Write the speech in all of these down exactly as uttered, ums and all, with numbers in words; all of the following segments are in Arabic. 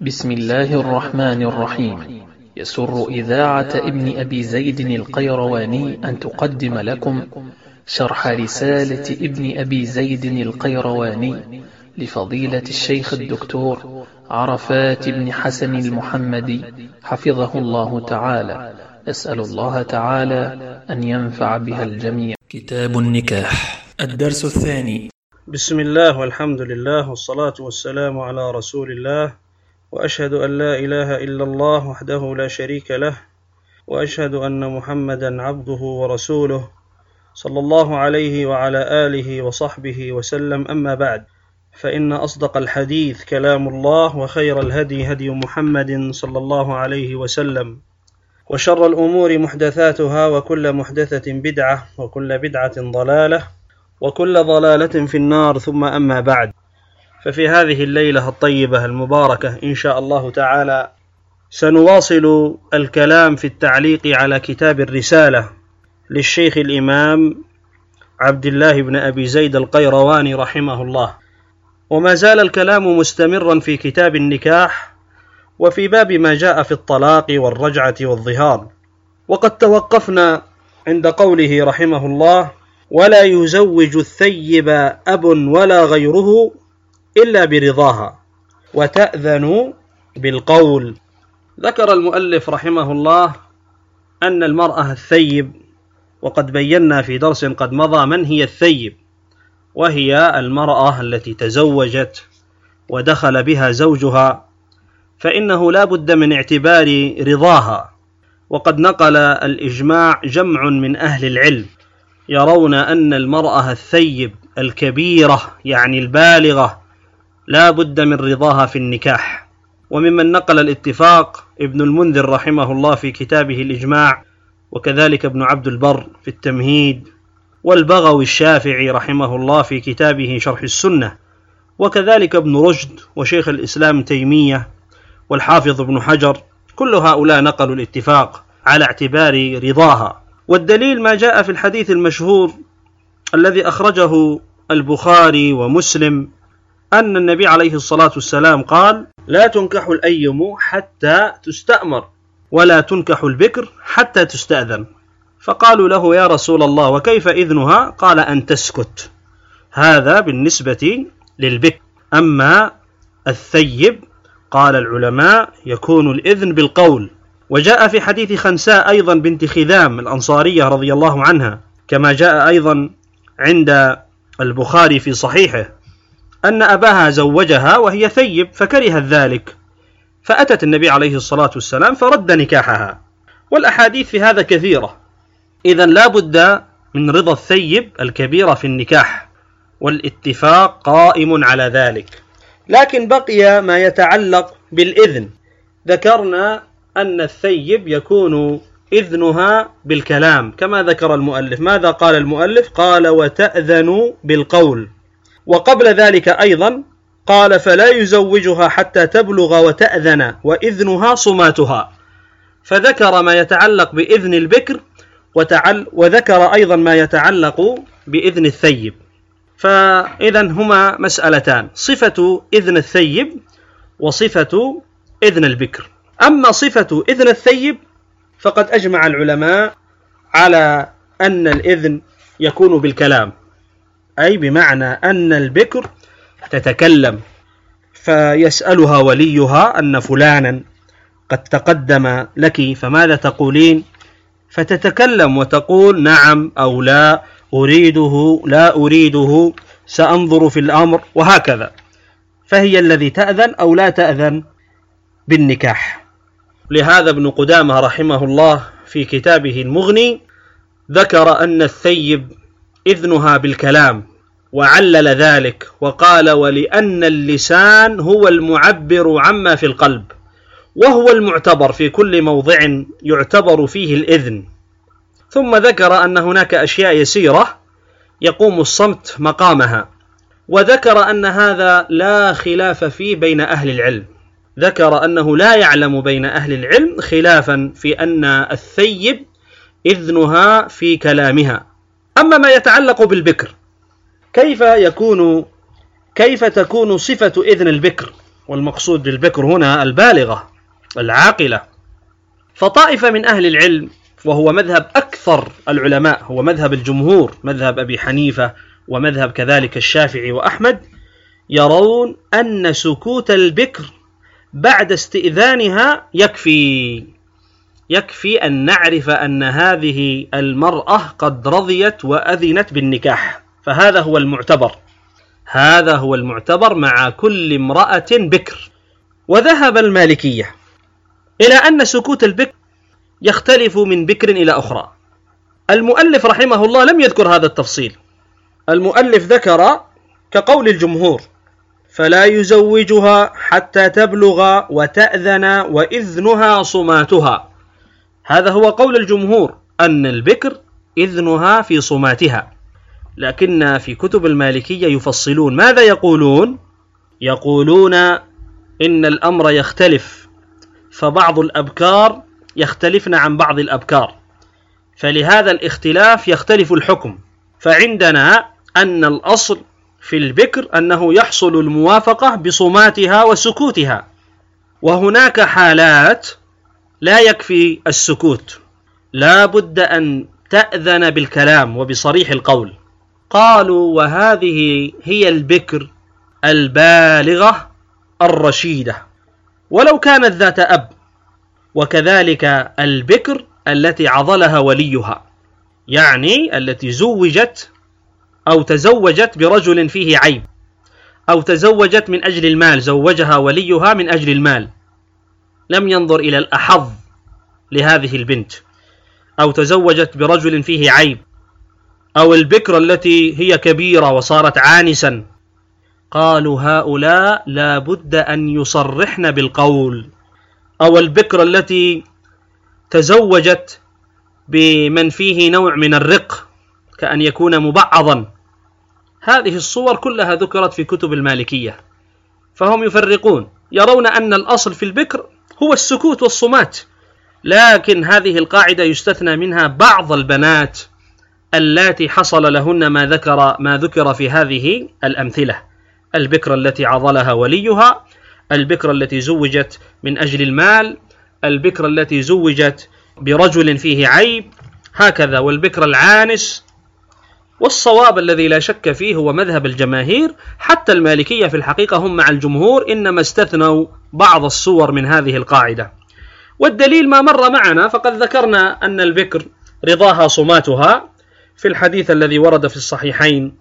بسم الله الرحمن الرحيم. يسر إذاعة ابن أبي زيد القيرواني أن تقدم لكم شرح رسالة ابن أبي زيد القيرواني لفضيلة الشيخ الدكتور عرفات بن حسن المحمدي حفظه الله تعالى. أسأل الله تعالى أن ينفع بها الجميع. كتاب النكاح، الدرس الثاني. بسم الله والحمد لله والصلاة والسلام على رسول الله، وأشهد أن لا إله إلا الله وحده لا شريك له، وأشهد أن محمدا عبده ورسوله صلى الله عليه وعلى آله وصحبه وسلم. أما بعد، فإن أصدق الحديث كلام الله، وخير الهدي هدي محمد صلى الله عليه وسلم، وشر الأمور محدثاتها، وكل محدثة بدعة، وكل بدعة ضلالة، وكل ضلالة في النار. ثم أما بعد، ففي هذه الليلة الطيبة المباركة إن شاء الله تعالى سنواصل الكلام في التعليق على كتاب الرسالة للشيخ الإمام عبد الله بن أبي زيد القيرواني رحمه الله، وما زال الكلام مستمرا في كتاب النكاح، وفي باب ما جاء في الطلاق والرجعة والظهار. وقد توقفنا عند قوله رحمه الله: ولا يزوج الثيب أب ولا غيره إلا برضاها وتأذن بالقول. ذكر المؤلف رحمه الله أن المرأة الثيب، وقد بينا في درس قد مضى من هي الثيب، وهي المرأة التي تزوجت ودخل بها زوجها، فإنه لا بد من اعتبار رضاها. وقد نقل الإجماع جمع من أهل العلم يرون أن المرأة الثيب الكبيرة يعني البالغة لا بد من رضاها في النكاح. وممن نقل الاتفاق ابن المنذر رحمه الله في كتابه الإجماع، وكذلك ابن عبد البر في التمهيد، والبغوي الشافعي رحمه الله في كتابه شرح السنة، وكذلك ابن رشد وشيخ الإسلام تيمية والحافظ ابن حجر. كل هؤلاء نقلوا الاتفاق على اعتبار رضاها. والدليل ما جاء في الحديث المشهور الذي أخرجه البخاري ومسلم أن النبي عليه الصلاة والسلام قال: لا تنكح الأيم حتى تستأمر، ولا تنكح البكر حتى تستأذن. فقالوا له: يا رسول الله، وكيف إذنها؟ قال: أن تسكت. هذا بالنسبة للبكر. أما الثيب قال العلماء يكون الإذن بالقول. وجاء في حديث خنساء أيضا بنت خذام الأنصارية رضي الله عنها، كما جاء أيضا عند البخاري في صحيحه، أن أباها زوجها وهي ثيب فكرهت ذلك، فأتت النبي عليه الصلاة والسلام فرد نكاحها. والأحاديث في هذا كثيرة. إذن لا بد من رضا الثيب الكبيرة في النكاح، والاتفاق قائم على ذلك. لكن بقي ما يتعلق بالإذن. ذكرنا أن الثيب يكون إذنها بالكلام كما ذكر المؤلف. ماذا قال المؤلف؟ قال: وتأذن بالقول. وقبل ذلك أيضا قال: فلا يزوجها حتى تبلغ وتأذن وإذنها صماتها. فذكر ما يتعلق بإذن البكر، وتعل وذكر أيضا ما يتعلق بإذن الثيب. فإذا هما مسألتان: صفة إذن الثيب وصفة إذن البكر. أما صفة إذن الثيب فقد أجمع العلماء على أن الإذن يكون بالكلام، أي بمعنى أن البكر تتكلم، فيسألها وليها أن فلانا قد تقدم لك فماذا تقولين؟ فتتكلم وتقول نعم أو لا، أريده لا أريده، سأنظر في الأمر، وهكذا. فهي الذي تأذن أو لا تأذن بالنكاح. لهذا ابن قدامة رحمه الله في كتابه المغني ذكر أن الثيب إذنها بالكلام، وعلل ذلك وقال: ولأن اللسان هو المعبر عما في القلب، وهو المعتبر في كل موضع يعتبر فيه الإذن. ثم ذكر أن هناك أشياء يسيرة يقوم الصمت مقامها، وذكر أن هذا لا خلاف فيه بين أهل العلم. ذكر أنه لا يعلم بين أهل العلم خلافا في أن الثيب إذنها في كلامها. أما ما يتعلق بالبكر، كيف يكون كيف تكون صفة إذن البكر؟ والمقصود بالبكر هنا البالغة العاقلة. فطائفة من أهل العلم، وهو مذهب أكثر العلماء، هو مذهب الجمهور، مذهب أبي حنيفة ومذهب كذلك الشافعي وأحمد، يرون أن سكوت البكر بعد استئذانها يكفي يكفي أن نعرف أن هذه المرأة قد رضيت وأذنت بالنكاح، فهذا هو المعتبر هذا هو المعتبر مع كل امرأة بكر. وذهب المالكية إلى أن سكوت البكر يختلف من بكر إلى أخرى. المؤلف رحمه الله لم يذكر هذا التفصيل، المؤلف ذكر كقول الجمهور: فلا يزوجها حتى تبلغ وتأذن وإذنها صماتها. هذا هو قول الجمهور، أن البكر إذنها في صماتها. لكن في كتب المالكية يفصلون. ماذا يقولون؟ يقولون إن الأمر يختلف، فبعض الأبكار يختلفن عن بعض الأبكار، فلهذا الاختلاف يختلف الحكم. فعندنا أن الأصل في البكر أنه يحصل الموافقة بصماتها وسكوتها، وهناك حالات لا يكفي السكوت، لا بد أن تأذن بالكلام وبصريح القول. قالوا: وهذه هي البكر البالغة الرشيدة ولو كانت ذات أب، وكذلك البكر التي عضلها وليها، يعني التي زوجت أو تزوجت برجل فيه عيب، أو تزوجت من أجل المال، زوجها وليها من أجل المال، لم ينظر إلى الأحظ لهذه البنت، أو تزوجت برجل فيه عيب، أو البكر التي هي كبيرة وصارت عانسا. قالوا: هؤلاء لا بد أن يصرحن بالقول. أو البكر التي تزوجت بمن فيه نوع من الرق، كأن يكون مبعضا. هذه الصور كلها ذكرت في كتب المالكية، فهم يفرقون، يرون أن الأصل في البكر هو السكوت والصمات، لكن هذه القاعدة يستثنى منها بعض البنات اللاتي حصل لهن ما ذكر ما ذكر في هذه الأمثلة: البكر التي عضلها وليها، البكر التي زوجت من أجل المال، البكر التي زوجت برجل فيه عيب، هكذا، والبكر العانس. والصواب الذي لا شك فيه هو مذهب الجماهير، حتى المالكية في الحقيقة هم مع الجمهور، إنما استثنوا بعض الصور من هذه القاعدة. والدليل ما مر معنا، فقد ذكرنا أن البكر رضاها صماتها في الحديث الذي ورد في الصحيحين،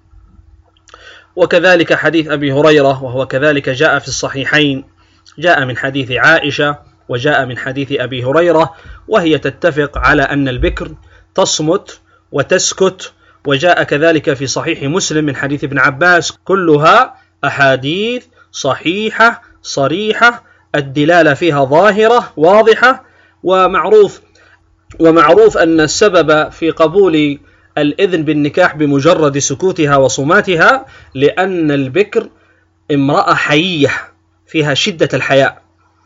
وكذلك حديث أبي هريرة، وهو كذلك جاء في الصحيحين، جاء من حديث عائشة وجاء من حديث أبي هريرة، وهي تتفق على أن البكر تصمت وتسكت. وجاء كذلك في صحيح مسلم من حديث ابن عباس، كلها أحاديث صحيحة صريحة، الدلالة فيها ظاهرة واضحة. ومعروف ومعروف أن السبب في قبول الإذن بالنكاح بمجرد سكوتها وصماتها، لأن البكر امرأة حيية فيها شدة الحياء،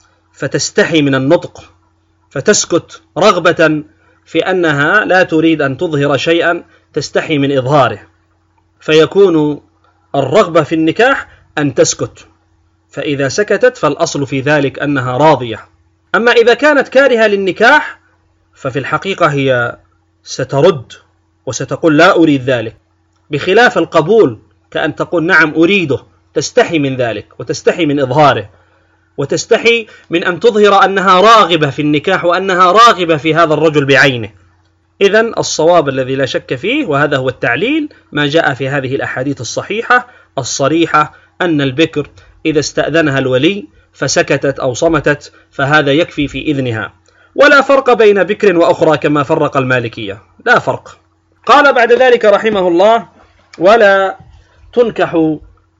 فتستحي من النطق، فتسكت رغبة في أنها لا تريد أن تظهر شيئا، تستحي من إظهاره، فيكون الرغبة في النكاح أن تسكت، فإذا سكتت فالأصل في ذلك أنها راضية. أما إذا كانت كارهة للنكاح ففي الحقيقة هي سترد وستقول لا أريد ذلك، بخلاف القبول كأن تقول نعم أريده، تستحي من ذلك وتستحي من إظهاره، وتستحي من أن تظهر أنها راغبة في النكاح وأنها راغبة في هذا الرجل بعينه. إذن الصواب الذي لا شك فيه، وهذا هو التعليل، ما جاء في هذه الأحاديث الصحيحة الصريحة، أن البكر إذا استأذنها الولي فسكتت أو صمتت فهذا يكفي في إذنها، ولا فرق بين بكر وأخرى كما فرق المالكية، لا فرق. قال بعد ذلك رحمه الله: ولا تنكح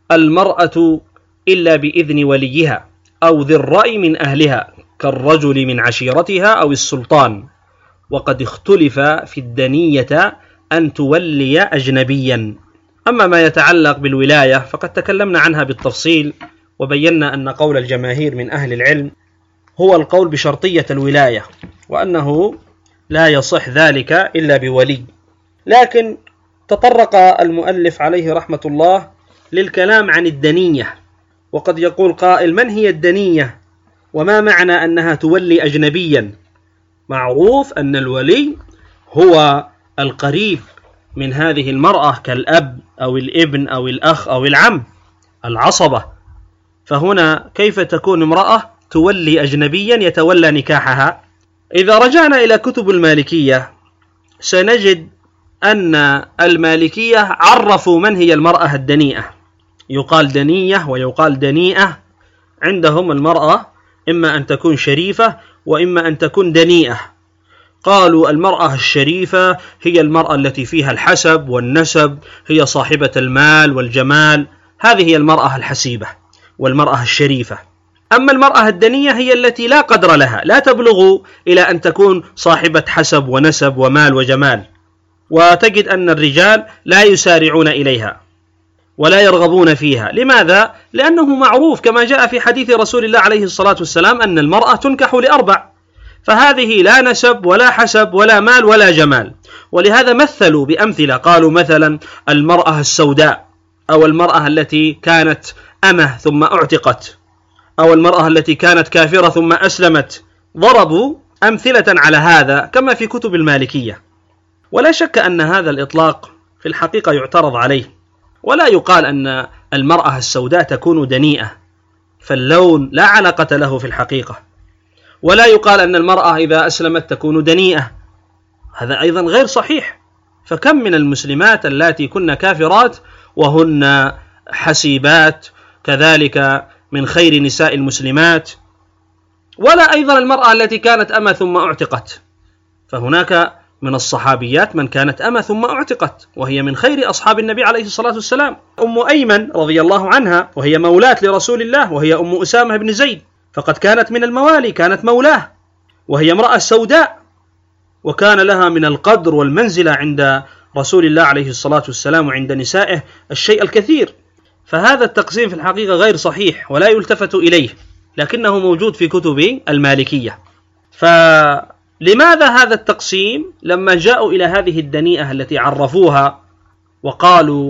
المرأة إلا بإذن وليها أو ذي الرأي من أهلها، كالرجل من عشيرتها أو السلطان، وقد اختلف في الدنية أن تولي أجنبيا. أما ما يتعلق بالولاية فقد تكلمنا عنها بالتفصيل، وبينا أن قول الجماهير من أهل العلم هو القول بشرطية الولاية، وأنه لا يصح ذلك إلا بولي. لكن تطرق المؤلف عليه رحمة الله للكلام عن الدنية، وقد يقول قائل: من هي الدنية؟ وما معنى أنها تولي أجنبيا؟ معروف أن الولي هو القريب من هذه المرأة كالأب أو الابن أو الأخ أو العم، العصبة. فهنا كيف تكون امرأة تولي أجنبيا يتولى نكاحها؟ إذا رجعنا إلى كتب المالكية سنجد أن المالكية عرفوا من هي المرأة الدنيئة. يقال دنية ويقال دنيئة. عندهم المرأة إما أن تكون شريفة وإما أن تكون دنيئة. قالوا المرأة الشريفة هي المرأة التي فيها الحسب والنسب، هي صاحبة المال والجمال، هذه هي المرأة الحسيبة والمرأة الشريفة. أما المرأة الدنية هي التي لا قدر لها، لا تبلغ إلى أن تكون صاحبة حسب ونسب ومال وجمال، وتجد أن الرجال لا يسارعون إليها ولا يرغبون فيها. لماذا؟ لأنه معروف كما جاء في حديث رسول الله عليه الصلاة والسلام أن المرأة تنكح لأربع، فهذه لا نسب ولا حسب ولا مال ولا جمال. ولهذا مثلوا بأمثلة، قالوا مثلا المرأة السوداء، أو المرأة التي كانت أمة ثم اعتقت، أو المرأة التي كانت كافرة ثم أسلمت. ضربوا أمثلة على هذا كما في كتب المالكية. ولا شك أن هذا الإطلاق في الحقيقة يعترض عليه، ولا يقال أن المرأة السوداء تكون دنيئة، فاللون لا علاقة له في الحقيقة. ولا يقال أن المرأة إذا أسلمت تكون دنيئة، هذا أيضا غير صحيح. فكم من المسلمات اللاتي كن كافرات وهن حسيبات، كذلك من خير نساء المسلمات. ولا أيضا المرأة التي كانت أمة ثم اعتقت، فهناك من الصحابيات من كانت أمة ثم اعتقت، وهي من خير أصحاب النبي عليه الصلاة والسلام. أم أيمن رضي الله عنها، وهي مولاة لرسول الله، وهي أم أسامة بن زيد، فقد كانت من الموالي، كانت مولاه، وهي امرأة سوداء، وكان لها من القدر والمنزلة عند رسول الله عليه الصلاة والسلام وعند نسائه الشيء الكثير. فهذا التقسيم في الحقيقة غير صحيح ولا يلتفت إليه، لكنه موجود في كتب المالكية. فلماذا هذا التقسيم لما جاءوا إلى هذه الدنيئة التي عرفوها وقالوا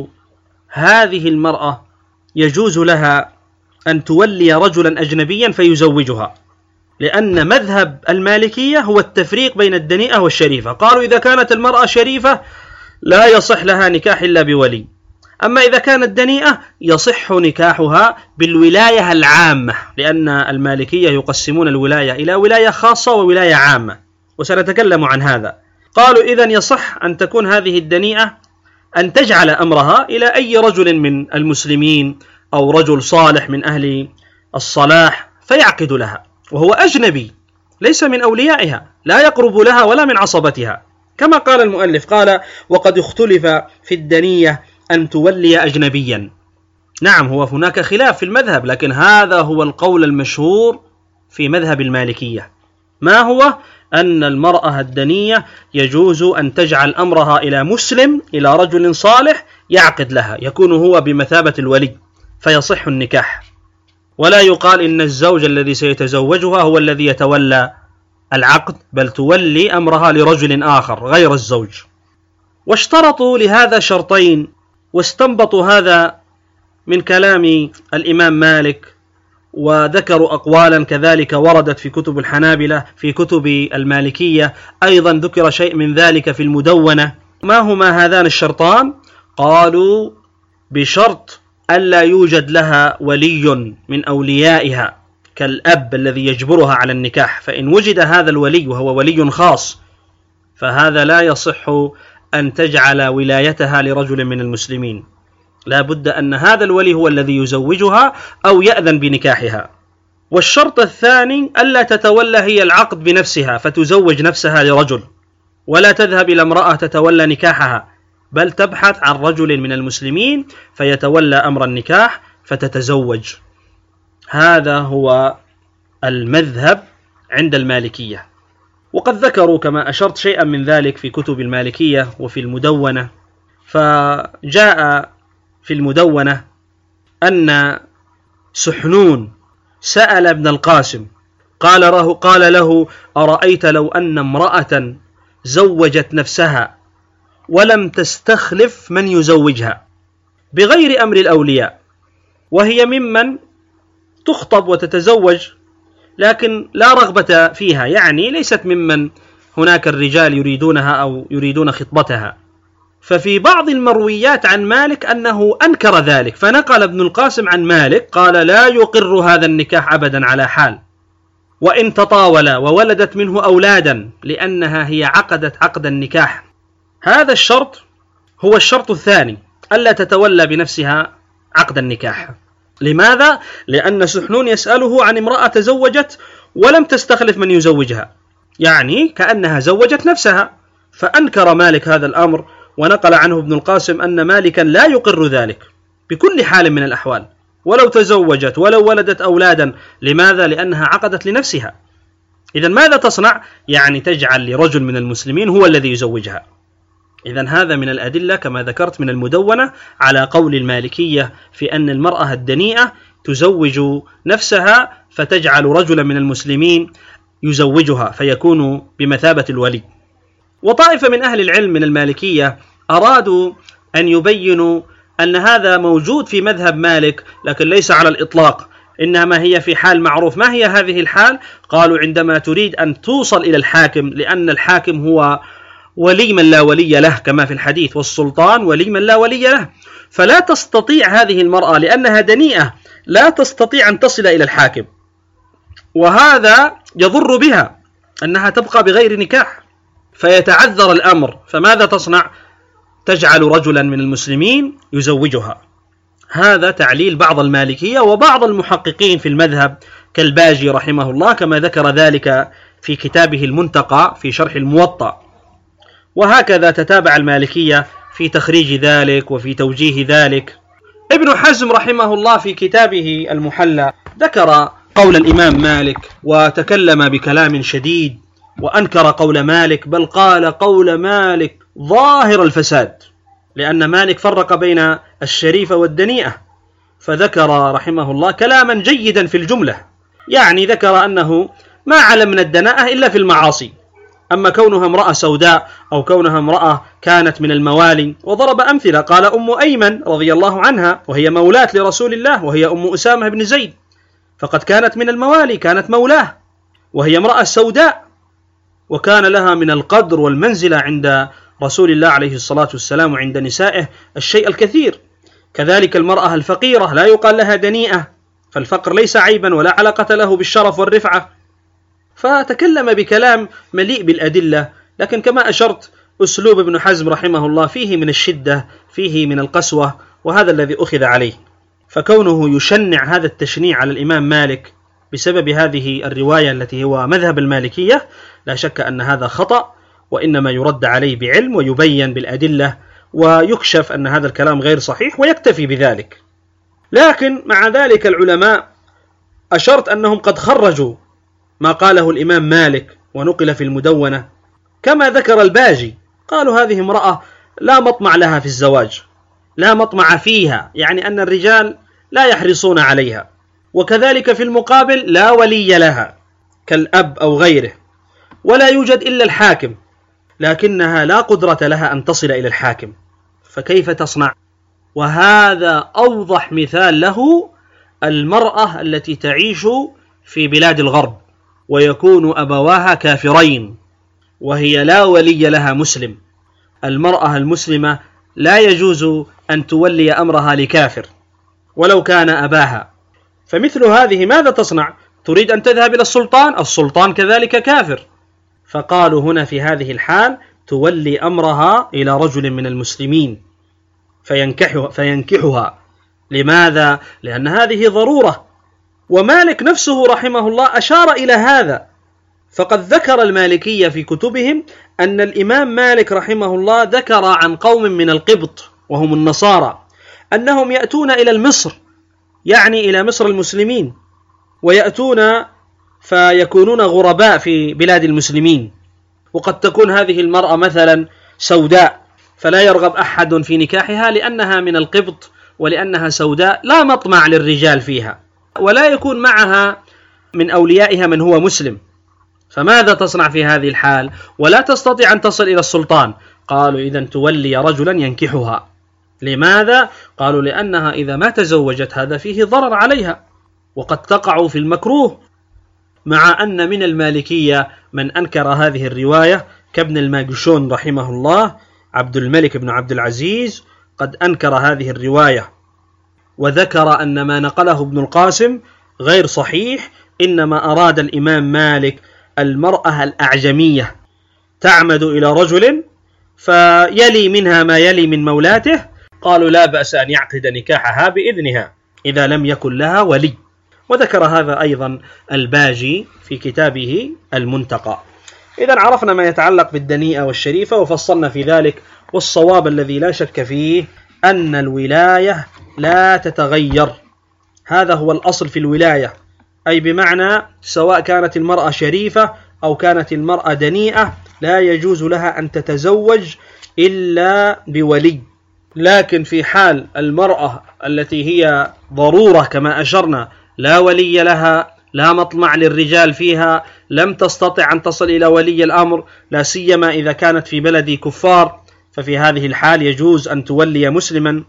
هذه المرأة يجوز لها أن تولي رجلا أجنبيا فيزوجها؟ لأن مذهب المالكية هو التفريق بين الدنيئة والشريفة. قالوا إذا كانت المرأة شريفة لا يصح لها نكاح إلا بولي، أما إذا كانت دنيئة يصح نكاحها بالولاية العامة، لأن المالكية يقسمون الولاية إلى ولاية خاصة وولاية عامة، وسنتكلم عن هذا. قالوا إذن يصح أن تكون هذه الدنيئة أن تجعل أمرها إلى أي رجل من المسلمين أو رجل صالح من أهل الصلاح فيعقد لها، وهو أجنبي ليس من أوليائها، لا يقرب لها ولا من عصبتها. كما قال المؤلف، قال وقد اختلف في الدنية أن تولي أجنبيا. نعم، هو هناك خلاف في المذهب، لكن هذا هو القول المشهور في مذهب المالكية. ما هو؟ أن المرأة الدنية يجوز أن تجعل أمرها إلى مسلم، إلى رجل صالح يعقد لها، يكون هو بمثابة الولي فيصح النكاح. ولا يقال إن الزوج الذي سيتزوجها هو الذي يتولى العقد، بل تولي أمرها لرجل آخر غير الزوج. واشترطوا لهذا شرطين، واستنبطوا هذا من كلام الإمام مالك، وذكروا أقوالا كذلك وردت في كتب الحنابلة، في كتب المالكية أيضا ذكر شيء من ذلك في المدونة. ما هما هذان الشرطان؟ قالوا بشرط ألا يوجد لها ولي من أوليائها كالأب الذي يجبرها على النكاح، فإن وجد هذا الولي وهو ولي خاص فهذا لا يصح أن تجعل ولايتها لرجل من المسلمين، لا بد أن هذا الولي هو الذي يزوجها أو يأذن بنكاحها. والشرط الثاني ألا تتولى هي العقد بنفسها فتزوج نفسها لرجل، ولا تذهب إلى امرأة تتولى نكاحها، بل تبحث عن رجل من المسلمين فيتولى أمر النكاح فتتزوج. هذا هو المذهب عند المالكية. وقد ذكروا كما أشرت شيئا من ذلك في كتب المالكية وفي المدونة. فجاء في المدونة أن سحنون سأل ابن القاسم قال له, قال له أرأيت لو أن امرأة زوجت نفسها ولم تستخلف من يزوجها بغير أمر الأولياء، وهي ممن تخطب وتتزوج لكن لا رغبة فيها، يعني ليست ممن هناك الرجال يريدونها أو يريدون خطبتها. ففي بعض المرويات عن مالك أنه أنكر ذلك، فنقل ابن القاسم عن مالك قال لا يقر هذا النكاح أبدا على حال، وإن تطاول وولدت منه أولادا، لأنها هي عقدت عقد النكاح. هذا الشرط هو الشرط الثاني، ألا تتولى بنفسها عقد النكاح. لماذا؟ لأن سحنون يسأله عن امرأة تزوجت ولم تستخلف من يزوجها، يعني كأنها زوجت نفسها، فأنكر مالك هذا الأمر، ونقل عنه ابن القاسم أن مالكا لا يقر ذلك بكل حال من الأحوال، ولو تزوجت ولو ولدت أولادا. لماذا؟ لأنها عقدت لنفسها. إذن ماذا تصنع؟ يعني تجعل لرجل من المسلمين هو الذي يزوجها. إذن هذا من الأدلة كما ذكرت من المدونة على قول المالكية في أن المرأة الدنيئة تزوج نفسها فتجعل رجلا من المسلمين يزوجها فيكون بمثابة الولي. وطائفة من أهل العلم من المالكية أرادوا أن يبينوا أن هذا موجود في مذهب مالك لكن ليس على الإطلاق، إنما هي في حال معروف. ما هي هذه الحال؟ قالوا عندما تريد أن توصل إلى الحاكم، لأن الحاكم هو ولي من لا ولي له كما في الحديث، والسلطان ولي من لا ولي له، فلا تستطيع هذه المرأة لأنها دنيئة لا تستطيع أن تصل إلى الحاكم، وهذا يضر بها أنها تبقى بغير نكاح فيتعذر الأمر. فماذا تصنع؟ تجعل رجلا من المسلمين يزوجها. هذا تعليل بعض المالكية وبعض المحققين في المذهب كالباجي رحمه الله، كما ذكر ذلك في كتابه المنتقى في شرح الموطأ. وهكذا تتابع المالكية في تخريج ذلك وفي توجيه ذلك. ابن حزم رحمه الله في كتابه المحلى ذكر قول الإمام مالك وتكلم بكلام شديد وأنكر قول مالك، بل قال قول مالك ظاهر الفساد، لأن مالك فرق بين الشريفة والدنيئة، فذكر رحمه الله كلاما جيدا في الجملة، يعني ذكر أنه ما علم من الدناءة إلا في المعاصي، أما كونها امرأة سوداء أو كونها امرأة كانت من الموالي. وضرب أمثلة، قال أم أيمن رضي الله عنها وهي مولاة لرسول الله وهي أم أسامة بن زيد، فقد كانت من الموالي، كانت مولاه وهي امرأة سوداء، وكان لها من القدر والمنزلة عند رسول الله عليه الصلاة والسلام وعند نسائه الشيء الكثير. كذلك المرأة الفقيرة لا يقال لها دنيئة، فالفقر ليس عيبا ولا علاقة له بالشرف والرفعة. فتكلم بكلام مليء بالأدلة، لكن كما أشرت أسلوب ابن حزم رحمه الله فيه من الشدة، فيه من القسوة، وهذا الذي أخذ عليه. فكونه يشنع هذا التشنيع على الإمام مالك بسبب هذه الرواية التي هو مذهب المالكية، لا شك أن هذا خطأ، وإنما يرد عليه بعلم ويبين بالأدلة ويكشف أن هذا الكلام غير صحيح ويكتفي بذلك. لكن مع ذلك العلماء أشرت أنهم قد خرجوا ما قاله الإمام مالك ونقل في المدونة، كما ذكر الباجي، قالوا هذه امرأة لا مطمع لها في الزواج، لا مطمع فيها، يعني أن الرجال لا يحرصون عليها، وكذلك في المقابل لا ولي لها كالأب أو غيره، ولا يوجد إلا الحاكم، لكنها لا قدرة لها أن تصل إلى الحاكم، فكيف تصنع؟ وهذا أوضح مثال له المرأة التي تعيش في بلاد الغرب ويكون أبواها كافرين وهي لا ولي لها مسلم. المرأة المسلمة لا يجوز أن تولي أمرها لكافر ولو كان أباها، فمثل هذه ماذا تصنع؟ تريد أن تذهب إلى السلطان، السلطان كذلك كافر، فقالوا هنا في هذه الحال تولي أمرها إلى رجل من المسلمين فينكحها, فينكحها. لماذا؟ لأن هذه ضرورة. ومالك نفسه رحمه الله أشار إلى هذا، فقد ذكر المالكية في كتبهم أن الإمام مالك رحمه الله ذكر عن قوم من القبط وهم النصارى أنهم يأتون إلى المصر، يعني إلى مصر المسلمين، ويأتون فيكونون غرباء في بلاد المسلمين، وقد تكون هذه المرأة مثلا سوداء فلا يرغب أحد في نكاحها لأنها من القبط ولأنها سوداء، لا مطمع للرجال فيها، ولا يكون معها من أوليائها من هو مسلم، فماذا تصنع في هذه الحال؟ ولا تستطيع أن تصل إلى السلطان. قالوا إذن تولي رجلا ينكحها. لماذا؟ قالوا لأنها إذا ما تزوجت هذا فيه ضرر عليها، وقد تقع في المكروه، مع أن من المالكية من أنكر هذه الرواية كابن الماجشون رحمه الله، عبد الملك بن عبد العزيز قد أنكر هذه الرواية وذكر أن ما نقله ابن القاسم غير صحيح، إنما أراد الإمام مالك المرأة الأعجمية تعمد إلى رجل فيلي منها ما يلي من مولاته، قالوا لا بأس أن يعقد نكاحها بإذنها إذا لم يكن لها ولي. وذكر هذا أيضا الباجي في كتابه المنتقى. إذا عرفنا ما يتعلق بالدنيئة والشريفة وفصلنا في ذلك، والصواب الذي لا شك فيه أن الولاية لا تتغير، هذا هو الأصل في الولاية، أي بمعنى سواء كانت المرأة شريفة أو كانت المرأة دنيئة لا يجوز لها أن تتزوج إلا بولي. لكن في حال المرأة التي هي ضرورة كما أشرنا، لا ولي لها، لا مطمع للرجال فيها، لم تستطع أن تصل إلى ولي الأمر، لا سيما إذا كانت في بلد كفار، ففي هذه الحال يجوز أن تولي مسلما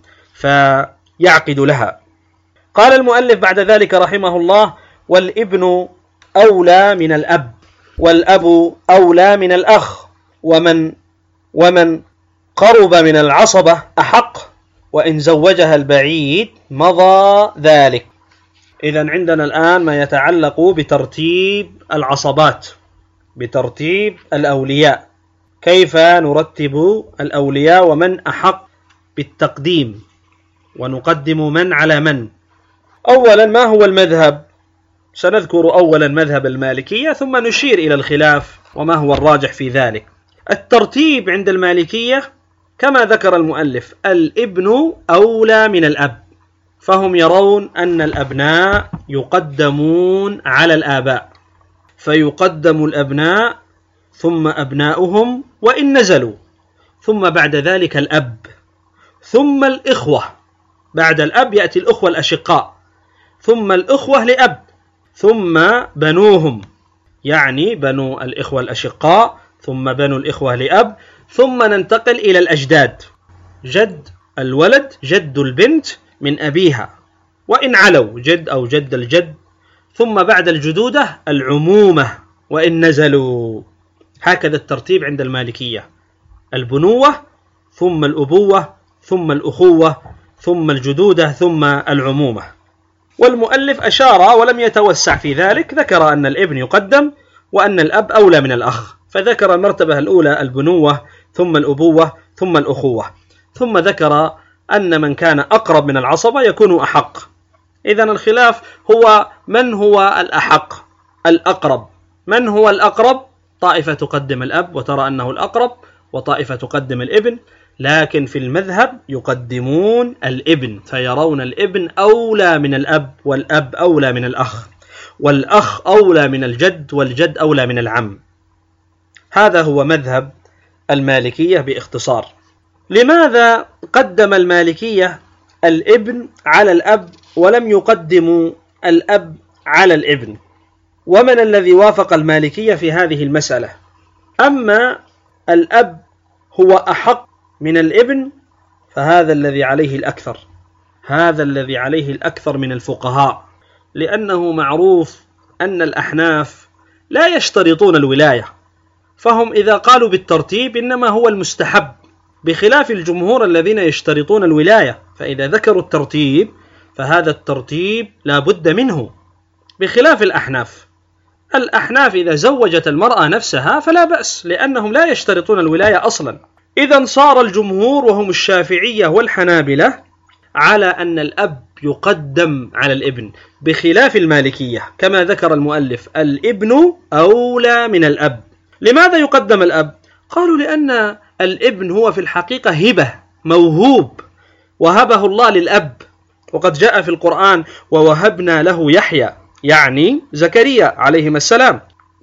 فيعقد لها. قال المؤلف بعد ذلك رحمه الله: والابن أولى من الأب، والأب أولى من الأخ، ومن ومن قرب من العصبة أحق، وإن زوجها البعيد مضى ذلك. إذن عندنا الآن ما يتعلق بترتيب العصبات، بترتيب الأولياء، كيف نرتب الأولياء ومن أحق بالتقديم، ونقدم من على من. أولا ما هو المذهب؟ سنذكر أولا مذهب المالكية ثم نشير إلى الخلاف وما هو الراجح في ذلك. الترتيب عند المالكية كما ذكر المؤلف: الابن أولى من الأب، فهم يرون أن الأبناء يقدمون على الآباء، فيقدم الأبناء ثم أبناؤهم وإن نزلوا، ثم بعد ذلك الأب، ثم الإخوة، بعد الأب يأتي الأخوة الأشقاء، ثم الأخوة لأب، ثم بنوهم، يعني بنو الإخوة الأشقاء، ثم بنو الإخوة لأب، ثم ننتقل إلى الأجداد، جد الولد، جد البنت من أبيها وإن علوا، جد أو جد الجد، ثم بعد الجدودة العمومة وإن نزلوا. هكذا الترتيب عند المالكية: البنوة ثم الأبوة ثم الأخوة ثم الجدودة ثم العمومة. والمؤلف أشار ولم يتوسع في ذلك، ذكر أن الابن يقدم وأن الأب أولى من الأخ، فذكر المرتبة الأولى البنوة ثم الأبوة ثم الأخوة، ثم ذكر أن من كان أقرب من العصبة يكون أحق. إذن الخلاف هو من هو الأحق الأقرب. من هو الأقرب؟ طائفة تقدم الأب وترى أنه الأقرب، وطائفة تقدم الابن، لكن في المذهب يقدمون الابن، فيرون الابن أولى من الأب، والأب أولى من الأخ، والأخ أولى من الجد، والجد أولى من العم. هذا هو مذهب المالكية باختصار. لماذا قدم المالكية الابن على الأب ولم يقدموا الأب على الابن؟ ومن الذي وافق المالكية في هذه المسألة؟ أما الأب هو أحق من الابن فهذا الذي عليه الأكثر، هذا الذي عليه الأكثر من الفقهاء، لأنه معروف أن الأحناف لا يشترطون الولاية، فهم إذا قالوا بالترتيب إنما هو المستحب، بخلاف الجمهور الذين يشترطون الولاية، فإذا ذكروا الترتيب فهذا الترتيب لا بد منه، بخلاف الأحناف. الأحناف إذا زوجت المرأة نفسها فلا بأس، لأنهم لا يشترطون الولاية أصلا. إذن صار الجمهور وهم الشافعية والحنابلة على أن الأب يقدم على الابن، بخلاف المالكية كما ذكر المؤلف: الابن أولى من الأب. لماذا يقدم الأب؟ قالوا لأن الابن هو في الحقيقة هبة، موهوب، وهبه الله للأب، وقد جاء في القرآن: ووهبنا له يحيى، يعني زكريا عليهما السلام.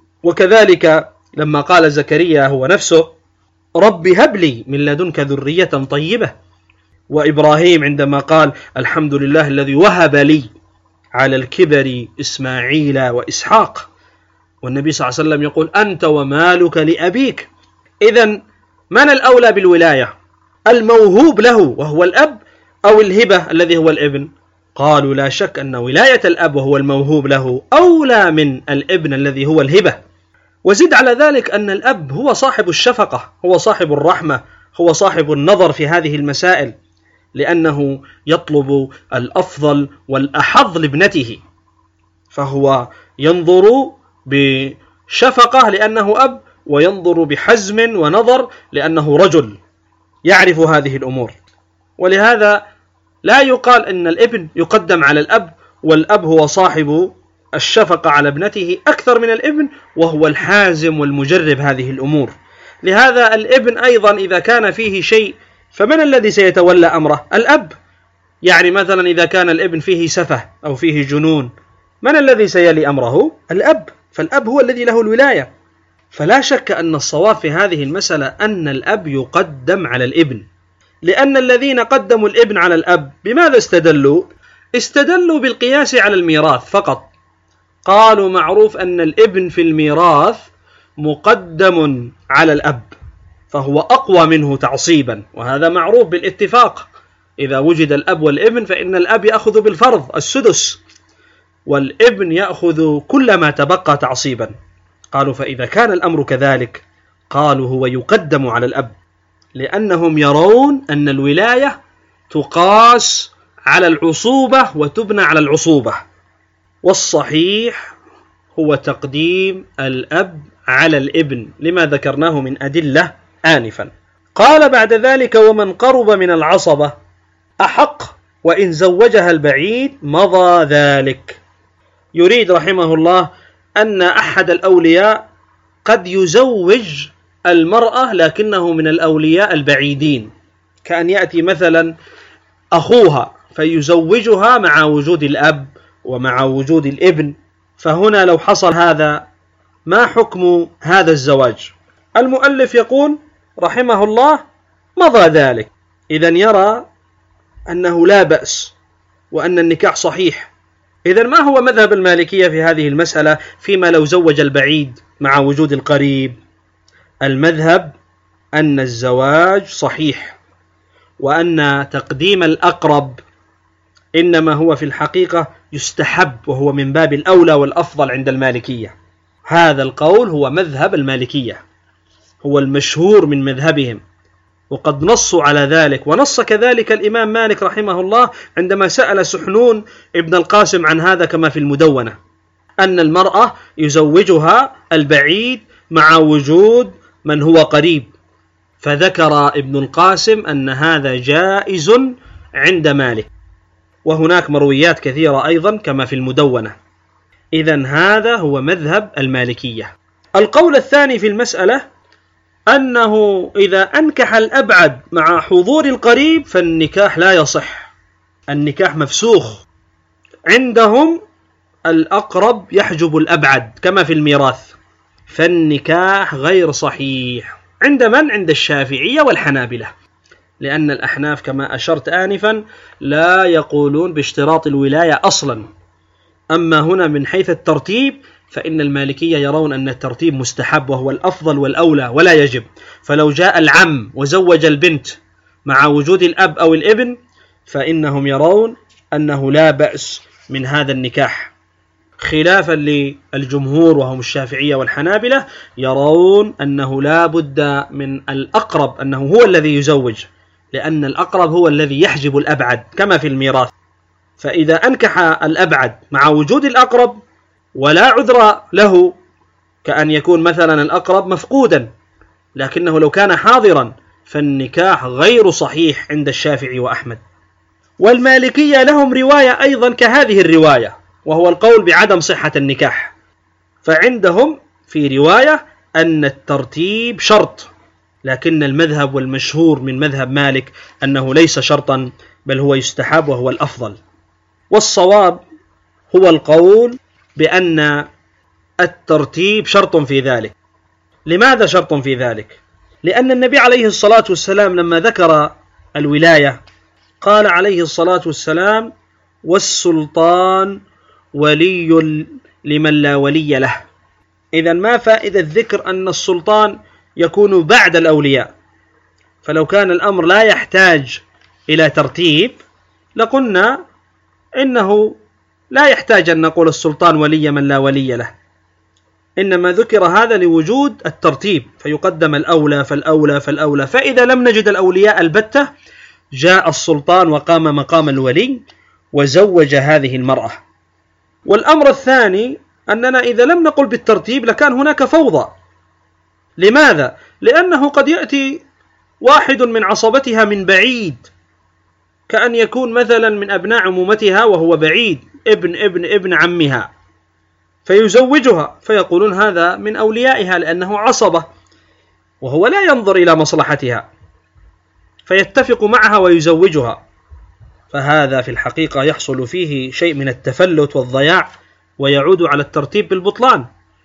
وكذلك لما قال زكريا هو نفسه: رب هب لي من لدنك ذرية طيبة. وإبراهيم عندما قال: الحمد لله الذي وهب لي على الكبر إسماعيل وإسحاق. والنبي صلى الله عليه وسلم يقول: أنت ومالك لأبيك. إذن من الأولى بالولاية؟ الموهوب له وهو الأب، أو الهبة الذي هو الابن؟ قالوا لا شك أن ولاية الأب وهو الموهوب له أولى من الابن الذي هو الهبة. وزد على ذلك أن الأب هو صاحب الشفقة، هو صاحب الرحمة، هو صاحب النظر في هذه المسائل، لأنه يطلب الأفضل والأحظ لابنته، فهو ينظر بشفقة لأنه أب، وينظر بحزم ونظر لأنه رجل يعرف هذه الأمور. ولهذا لا يقال أن الابن يقدم على الأب، والأب هو صاحب الشفقة على ابنته أكثر من الابن، وهو الحازم والمجرب هذه الأمور. لهذا الابن أيضا إذا كان فيه شيء فمن الذي سيتولى أمره؟ الأب. يعني مثلا إذا كان الابن فيه سفه أو فيه جنون، من الذي سيلي أمره؟ الأب. فالأب هو الذي له الولاية. فلا شك أن الصواب في هذه المسألة أن الأب يقدم على الابن، لأن الذين قدموا الابن على الأب بماذا استدلوا؟ استدلوا بالقياس على الميراث فقط. قالوا معروف أن الابن في الميراث مقدم على الأب، فهو أقوى منه تعصيبا، وهذا معروف بالاتفاق. إذا وجد الأب والابن فإن الأب يأخذ بالفرض السدس، والابن يأخذ كل ما تبقى تعصيبا. قالوا فإذا كان الأمر كذلك، قالوا هو يقدم على الأب، لأنهم يرون أن الولاية تقاس على العصوبة وتبنى على العصوبة، والصحيح هو تقديم الأب على الابن لما ذكرناه من أدلة آنفا. قال بعد ذلك ومن قرب من العصبة أحق وإن زوجها البعيد مضى ذلك. يريد رحمه الله أن أحد الأولياء قد يزوج المرأة لكنه من الأولياء البعيدين، كأن يأتي مثلا أخوها فيزوجها مع وجود الأب ومع وجود الابن. فهنا لو حصل هذا ما حكم هذا الزواج؟ المؤلف يقول رحمه الله مضى ذلك. إذن يرى أنه لا بأس وأن النكاح صحيح. إذن ما هو مذهب المالكية في هذه المسألة فيما لو زوج البعيد مع وجود القريب؟ المذهب أن الزواج صحيح، وأن تقديم الأقرب إنما هو في الحقيقة يستحب، وهو من باب الأولى والأفضل عند المالكية. هذا القول هو مذهب المالكية، هو المشهور من مذهبهم، وقد نصوا على ذلك. ونص كذلك الإمام مالك رحمه الله عندما سأل سحنون ابن القاسم عن هذا كما في المدونة، أن المرأة يزوجها البعيد مع وجود من هو قريب، فذكر ابن القاسم أن هذا جائز عند مالك، وهناك مرويات كثيرة أيضا كما في المدونة. إذن هذا هو مذهب المالكية. القول الثاني في المسألة أنه إذا أنكح الأبعد مع حضور القريب فالنكاح لا يصح، النكاح مفسوخ. عندهم الأقرب يحجب الأبعد كما في الميراث، فالنكاح غير صحيح. عند من؟ عند الشافعية والحنابلة، لأن الأحناف كما أشرت آنفا لا يقولون باشتراط الولاية أصلا. أما هنا من حيث الترتيب فإن المالكية يرون أن الترتيب مستحب وهو الأفضل والأولى ولا يجب. فلو جاء العم وزوج البنت مع وجود الأب أو الابن فإنهم يرون أنه لا بأس من هذا النكاح، خلافا للجمهور وهم الشافعية والحنابلة يرون أنه لا بد من الأقرب أنه هو الذي يزوج، لأن الأقرب هو الذي يحجب الأبعد كما في الميراث. فإذا أنكح الأبعد مع وجود الأقرب ولا عذر له، كأن يكون مثلا الأقرب مفقودا لكنه لو كان حاضرا فالنكاح غير صحيح عند الشافعي وأحمد. والمالكية لهم رواية أيضا كهذه الرواية، وهو القول بعدم صحة النكاح. فعندهم في رواية أن الترتيب شرط، لكن المذهب والمشهور من مذهب مالك أنه ليس شرطا بل هو يستحب وهو الأفضل. والصواب هو القول بأن الترتيب شرط في ذلك. لماذا شرط في ذلك؟ لأن النبي عليه الصلاة والسلام لما ذكر الولاية قال عليه الصلاة والسلام والسلطان ولي لمن لا ولي له. إذن ما فائدة ذكر أن السلطان يكون بعد الأولياء؟ فلو كان الأمر لا يحتاج إلى ترتيب لقلنا إنه لا يحتاج أن نقول السلطان ولي من لا ولي له، إنما ذكر هذا لوجود الترتيب، فيقدم الأولى فالأولى فالأولى، فإذا لم نجد الأولياء البتة جاء السلطان وقام مقام الولي وزوج هذه المرأة. والأمر الثاني أننا إذا لم نقل بالترتيب لكان هناك فوضى. لماذا؟ لأنه قد يأتي واحد من عصبتها من بعيد، كأن يكون مثلا من أبناء عمومتها وهو بعيد، ابن ابن ابن عمها، فيزوجها، فيقولون هذا من أوليائها لأنه عصبة، وهو لا ينظر إلى مصلحتها، فيتفق معها ويزوجها. فهذا في الحقيقة يحصل فيه شيء من التفلت والضياع، ويعود على الترتيب بالبطلان،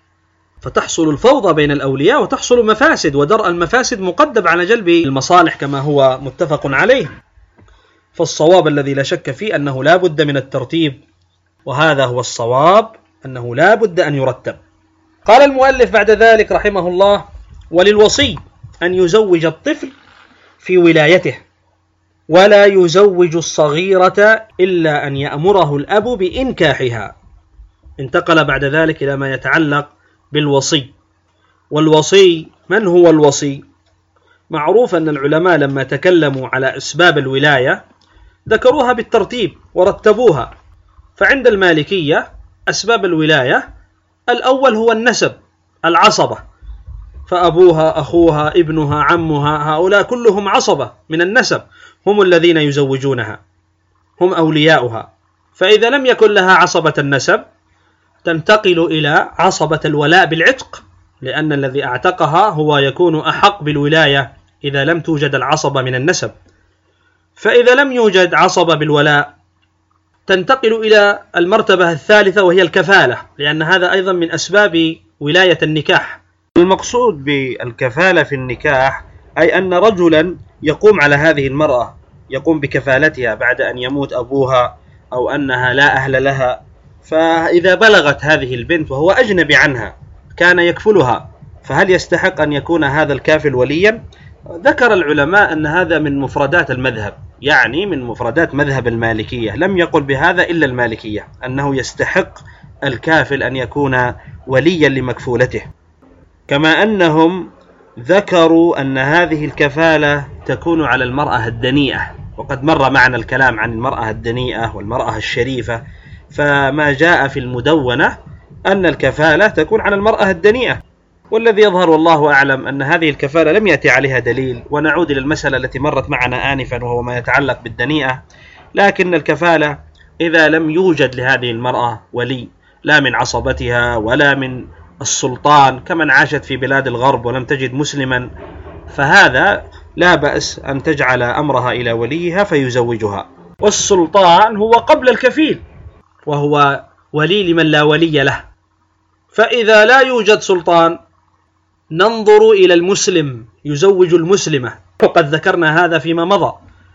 فتحصل الفوضى بين الأولياء وتحصل مفاسد، ودرء المفاسد مقدم على جلب المصالح كما هو متفق عليه. فالصواب الذي لا شك فيه أنه لا بد من الترتيب، وهذا هو الصواب، أنه لا بد أن يرتب. قال المؤلف بعد ذلك رحمه الله: وللوصي أن يزوج الطفل في ولايته، ولا يزوج الصغيرة إلا أن يأمره الأب بإنكاحها. انتقل بعد ذلك إلى ما يتعلق بالوصي. والوصي، من هو الوصي؟ معروف أن العلماء لما تكلموا على أسباب الولاية ذكروها بالترتيب ورتبوها. فعند المالكية أسباب الولاية الأول هو النسب، العصبة، فأبوها، أخوها، ابنها، عمها، هؤلاء كلهم عصبة من النسب، هم الذين يزوجونها، هم أولياؤها. فإذا لم يكن لها عصبة النسب تنتقل إلى عصبة الولاء بالعتق، لأن الذي أعتقها هو يكون أحق بالولاية إذا لم توجد العصبة من النسب. فإذا لم يوجد عصبة بالولاء تنتقل إلى المرتبة الثالثة وهي الكفالة، لأن هذا أيضا من أسباب ولاية النكاح. المقصود بالكفالة في النكاح أي أن رجلا يقوم على هذه المرأة، يقوم بكفالتها بعد أن يموت أبوها أو أنها لا أهل لها. فإذا بلغت هذه البنت وهو أجنبي عنها كان يكفلها، فهل يستحق أن يكون هذا الكافل وليا؟ ذكر العلماء أن هذا من مفردات المذهب، يعني من مفردات مذهب المالكية، لم يقل بهذا إلا المالكية، أنه يستحق الكافل أن يكون وليا لمكفولته. كما أنهم ذكروا أن هذه الكفالة تكون على المرأة الدنيئة، وقد مر معنا الكلام عن المرأة الدنيئة والمرأة الشريفة، فما جاء في المدونة أن الكفالة تكون على المرأة الدنيئة، والذي يظهر والله أعلم أن هذه الكفالة لم يأتي عليها دليل. ونعود إلى المسألة التي مرت معنا آنفا وهو ما يتعلق بالدنيئة، لكن الكفالة إذا لم يوجد لهذه المرأة ولي لا من عصبتها ولا من السلطان كمن عاشت في بلاد الغرب ولم تجد مسلما، فهذا لا بأس أن تجعل أمرها إلى وليها فيزوجها. والسلطان هو قبل الكفيل، وهو ولي لمن لا ولي له. فإذا لا يوجد سلطان ننظر إلى المسلم يزوج المسلمة، وقد ذكرنا هذا فيما مضى،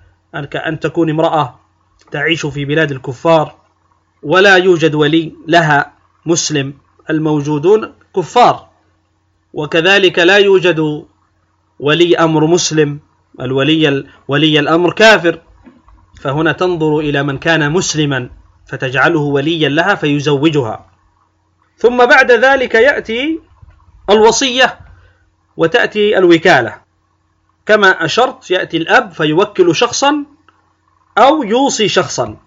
أن تكون امرأة تعيش في بلاد الكفار ولا يوجد ولي لها مسلم، الموجودون كفار، وكذلك لا يوجد ولي أمر مسلم، الولي ولي الأمر كافر. فهنا تنظر إلى من كان مسلما فتجعله وليا لها فيزوجها. ثم بعد ذلك يأتي الوصية وتأتي الوكالة. كما أشرت يأتي الأب فيوكل شخصا أو يوصي شخصا.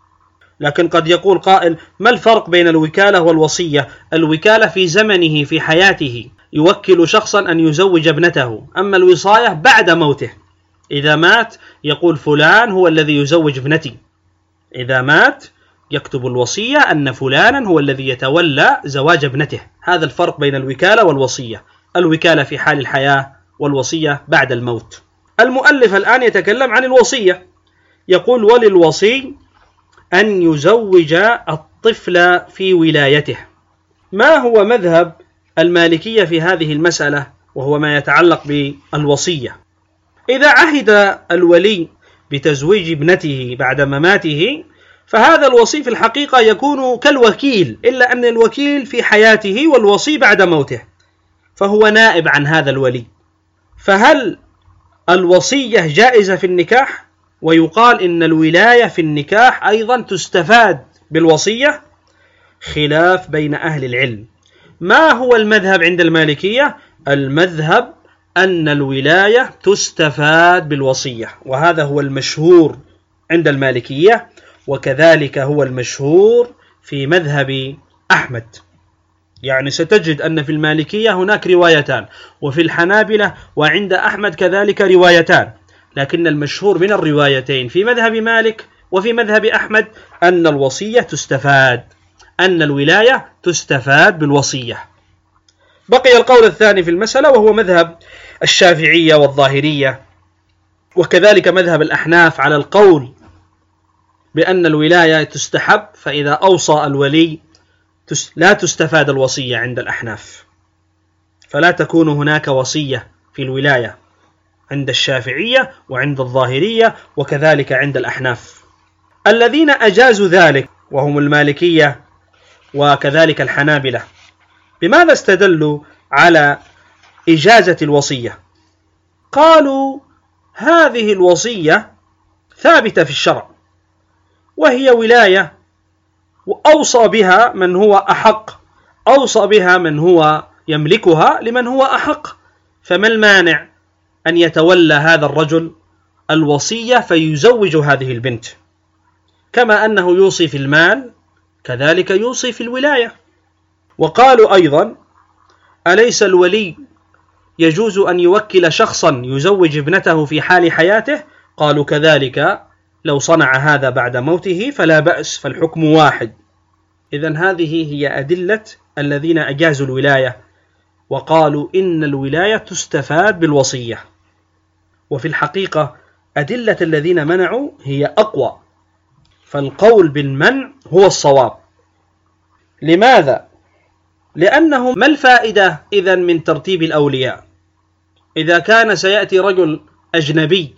لكن قد يقول قائل: ما الفرق بين الوكالة والوصية؟ الوكالة في زمنه في حياته يوكل شخصا أن يزوج ابنته، أما الوصاية بعد موته، إذا مات يقول فلان هو الذي يزوج ابنتي، إذا مات يكتب الوصية أن فلانا هو الذي يتولى زواج ابنته. هذا الفرق بين الوكالة والوصية، الوكالة في حال الحياة والوصية بعد الموت. المؤلف الآن يتكلم عن الوصية، يقول: وللوصي أن يزوج الطفل في ولايته. ما هو مذهب المالكية في هذه المسألة وهو ما يتعلق بالوصية؟ إذا عهد الولي بتزويج ابنته بعد مماته فهذا الوصي في الحقيقة يكون كالوكيل، إلا أن الوكيل في حياته والوصي بعد موته، فهو نائب عن هذا الولي. فهل الوصية جائزة في النكاح؟ ويقال إن الولاية في النكاح أيضا تستفاد بالوصية، خلاف بين أهل العلم. ما هو المذهب عند المالكية؟ المذهب أن الولاية تستفاد بالوصية، وهذا هو المشهور عند المالكية، وكذلك هو المشهور في مذهب أحمد. يعني ستجد أن في المالكية هناك روايتان، وفي الحنابلة وعند أحمد كذلك روايتان، لكن المشهور من الروايتين في مذهب مالك وفي مذهب أحمد أن الوصية تستفاد، أن الولاية تستفاد بالوصية. بقي القول الثاني في المسألة وهو مذهب الشافعية والظاهرية، وكذلك مذهب الأحناف على القول بأن الولاية تستحب، فإذا أوصى الولي لا تستفاد الوصية عند الأحناف، فلا تكون هناك وصية في الولاية عند الشافعية وعند الظاهرية وكذلك عند الأحناف. الذين أجازوا ذلك وهم المالكية وكذلك الحنابلة، بماذا استدلوا على إجازة الوصية؟ قالوا هذه الوصية ثابتة في الشرع، وهي ولاية، وأوصى بها من هو أحق، أوصى بها من هو يملكها لمن هو أحق، فما المانع أن يتولى هذا الرجل الوصية فيزوج هذه البنت، كما أنه يوصي في المال كذلك يوصي في الولاية. وقالوا أيضا أليس الولي يجوز أن يوكل شخصا يزوج ابنته في حال حياته؟ قالوا كذلك لو صنع هذا بعد موته فلا بأس، فالحكم واحد. إذن هذه هي أدلة الذين أجازوا الولاية وقالوا إن الولاية تستفاد بالوصية. وفي الحقيقة أدلة الذين منعوا هي أقوى، فالقول بالمنع هو الصواب. لماذا؟ لأنه ما الفائدة إذن من ترتيب الأولياء؟ إذا كان سيأتي رجل أجنبي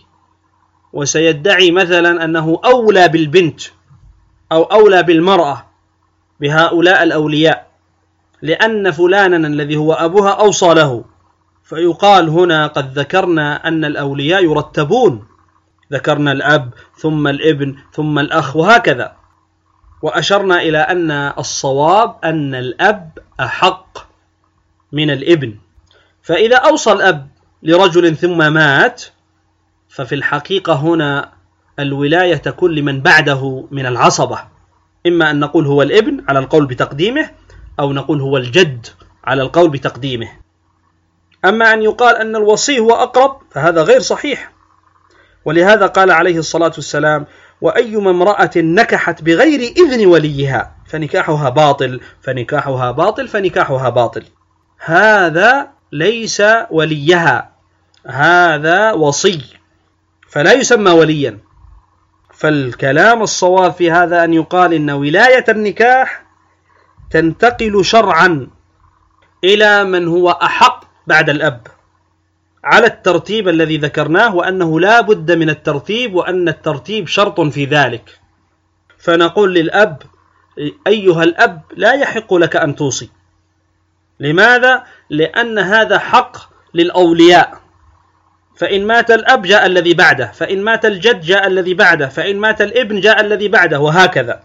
وسيدعي مثلا أنه أولى بالبنت أو أولى بالمرأة بهؤلاء الأولياء لأن فلانا الذي هو أبوها أوصى له، فيقال هنا قد ذكرنا أن الأولياء يرتبون، ذكرنا الأب ثم الابن ثم الأخ وهكذا، وأشرنا إلى أن الصواب أن الأب أحق من الابن. فإذا أوصى الأب لرجل ثم مات، ففي الحقيقة هنا الولاية تكون لمن بعده من العصبة، إما أن نقول هو الابن على القول بتقديمه، أو نقول هو الجد على القول بتقديمه. أما أن يقال أن الوصي هو أقرب فهذا غير صحيح، ولهذا قال عليه الصلاة والسلام وأيما امرأة نكحت بغير إذن وليها فنكاحها باطل فنكاحها باطل فنكاحها باطل. هذا ليس وليها، هذا وصي، فلا يسمى وليا. فالكلام الصواب في هذا أن يقال إن ولاية النكاح تنتقل شرعا إلى من هو أحق بعد الأب على الترتيب الذي ذكرناه، وأنه لا بد من الترتيب، وأن الترتيب شرط في ذلك. فنقول للأب أيها الأب لا يحق لك أن توصي. لماذا؟ لأن هذا حق للأولياء، فإن مات الأب جاء الذي بعده، فإن مات الجد جاء الذي بعده، فإن مات الابن جاء الذي بعده، وهكذا.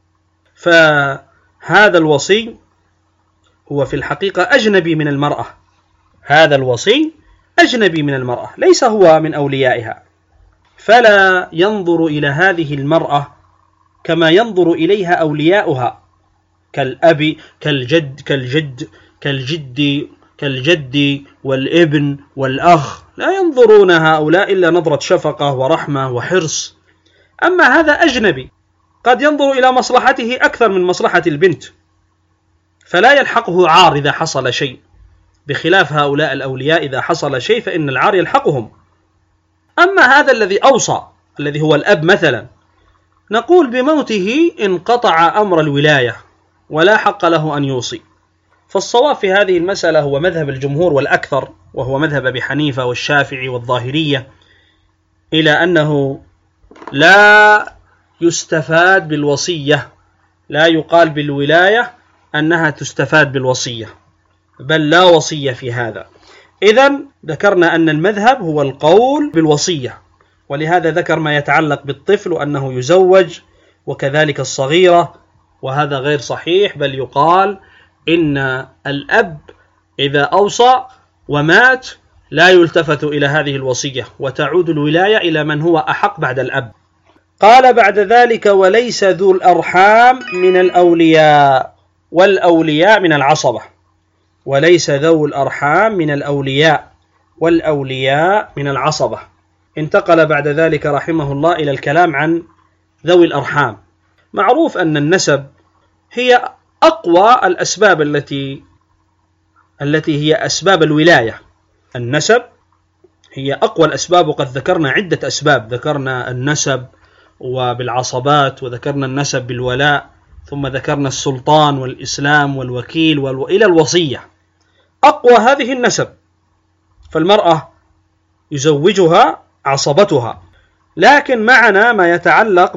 فهذا الوصي هو في الحقيقة أجنبي من المرأة، هذا الوصي أجنبي من المرأة، ليس هو من أوليائها، فلا ينظر إلى هذه المرأة كما ينظر إليها أولياؤها كالأب كالجد كالجد كالجد كالجد والابن والأخ، لا ينظرون هؤلاء إلا نظرة شفقة ورحمة وحرص. أما هذا أجنبي قد ينظر إلى مصلحته أكثر من مصلحة البنت، فلا يلحقه عار إذا حصل شيء، بخلاف هؤلاء الأولياء إذا حصل شيء فإن العار يلحقهم. أما هذا الذي أوصى الذي هو الأب مثلا، نقول بموته انقطع أمر الولاية ولا حق له أن يوصي. فالصواب في هذه المسألة هو مذهب الجمهور والأكثر، وهو مذهب أبي حنيفة والشافعي والظاهرية، إلى أنه لا يستفاد بالوصية، لا يقال بالولاية أنها تستفاد بالوصية، بل لا وصية في هذا. إذن ذكرنا أن المذهب هو القول بالوصية، ولهذا ذكر ما يتعلق بالطفل وأنه يزوج وكذلك الصغيرة، وهذا غير صحيح، بل يقال إن الأب إذا أوصى ومات لا يلتفت إلى هذه الوصية، وتعود الولاية إلى من هو أحق بعد الأب. قال بعد ذلك: وليس ذو الأرحام من الأولياء، والأولياء من العصبة. وليس ذو الأرحام من الأولياء، والأولياء من العصبة. انتقل بعد ذلك رحمه الله إلى الكلام عن ذوي الأرحام. معروف أن النسب هي أقوى الأسباب التي التي هي أسباب الولاية. النسب هي أقوى الأسباب، وقد ذكرنا عدة أسباب، ذكرنا النسب وبالعصبات، وذكرنا النسب بالولاء، ثم ذكرنا السلطان والإسلام والوكيل وإلى الوصية. أقوى هذه النسب، فالمرأة يزوجها عصبتها. لكن معنا ما يتعلق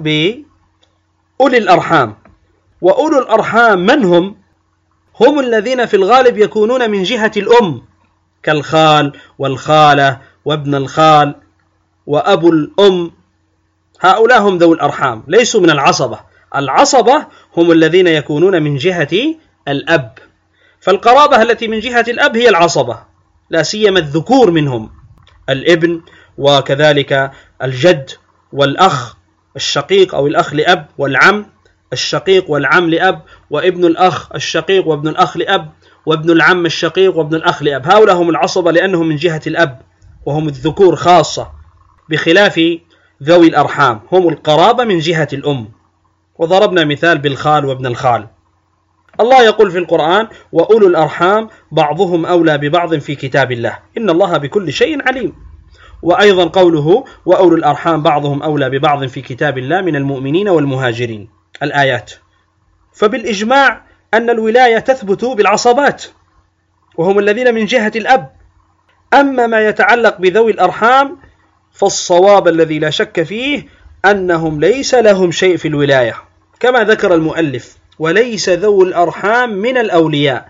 بأولي الأرحام. وأولو الأرحام من هم؟ هم الذين في الغالب يكونون من جهة الأم، كالخال والخالة وابن الخال وأبو الأم. هؤلاء هم ذوي الأرحام، ليسوا من العصبة. العصبة هم الذين يكونون من جهة الأب. فالقرابة التي من جهة الأب هي العصبة، لا سيما الذكور منهم، الابن وكذلك الجد والأخ الشقيق أو الأخ لأب، والعم الشقيق والعم لأب، وابن الأخ الشقيق وابن الأخ لأب، وابن العم الشقيق وابن الأخ لأب. هؤلاء هم العصبة لأنهم من جهة الأب، وهم الذكور خاصة، بخلاف ذوي الأرحام هم القرابة من جهة الأم. وضربنا مثال بالخال وابن الخال. الله يقول في القرآن: وأولو الأرحام بعضهم أولى ببعض في كتاب الله إن الله بكل شيء عليم. وأيضا قوله: وأولو الأرحام بعضهم أولى ببعض في كتاب الله من المؤمنين والمهاجرين، الآيات. فبالإجماع أن الولاية تثبت بالعصبات، وهم الذين من جهة الأب. أما ما يتعلق بذوي الأرحام فالصواب الذي لا شك فيه أنهم ليس لهم شيء في الولاية، كما ذكر المؤلف: وليس ذو الأرحام من الأولياء،